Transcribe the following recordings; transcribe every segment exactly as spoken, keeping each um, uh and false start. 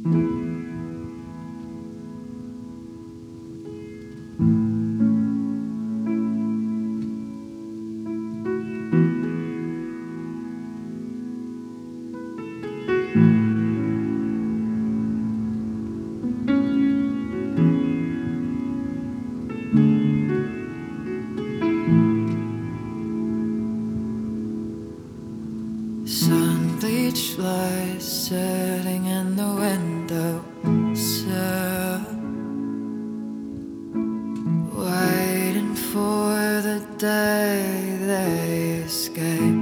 Sun bleached flies sitting in the window sill, waiting for the day they escape.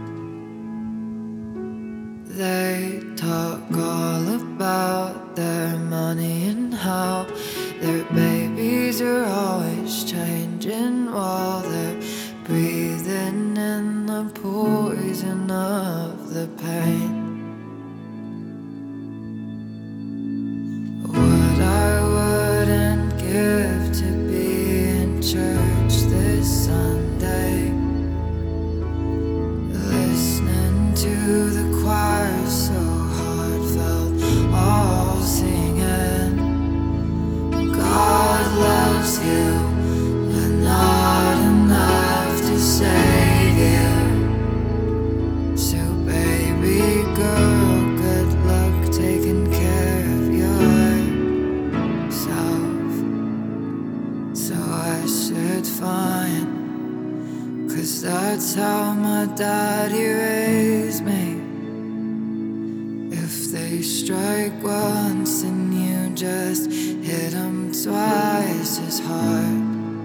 They talk all about their money and how their babies are always changing while they're breathing in the poison of the pain. What I wouldn't give to be in church this Sunday, listening to the choir so heartfelt, all singing, God loves you, but not enough to save you. So baby girl, good luck taking care of yourself. So I said fine, 'cause that's how my daddy raised me. If they strike once and you just hit them twice as hard.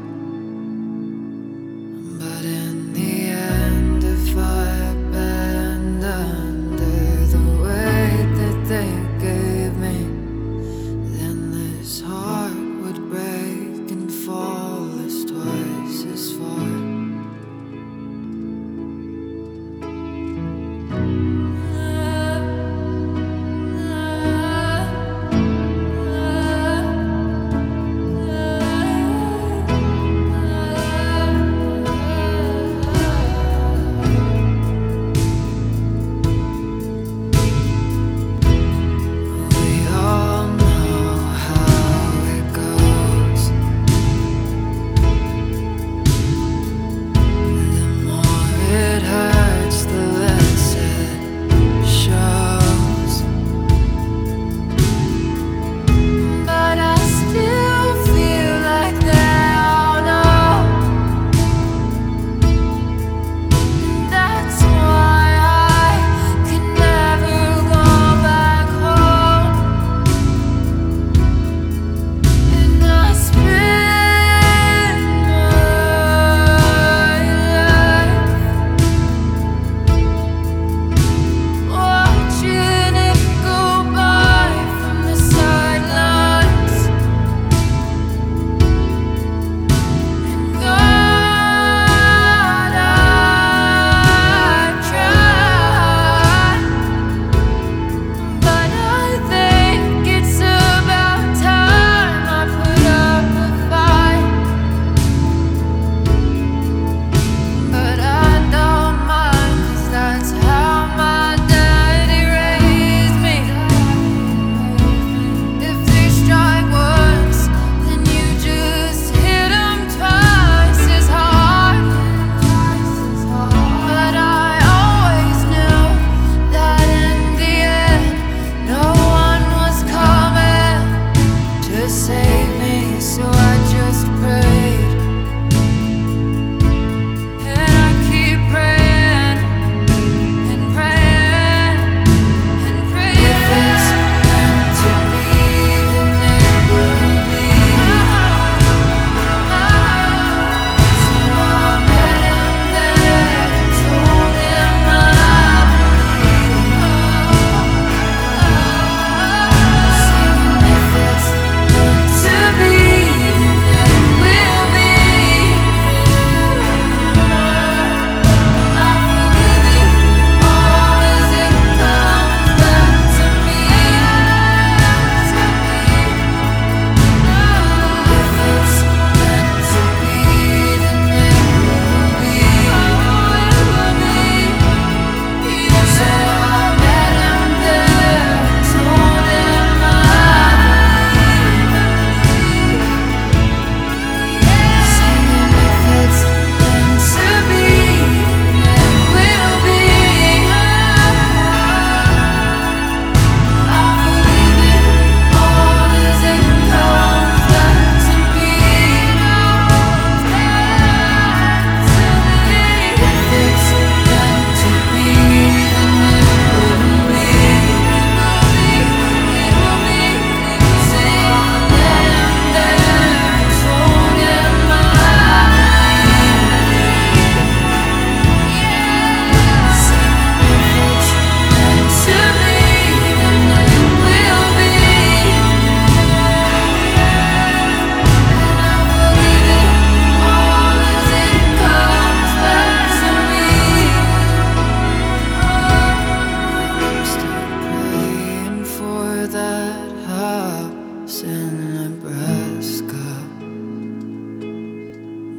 But in the end, if I bend under the weight that they gave me, then this heart would break and fall as twice as far.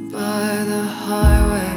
by the highway.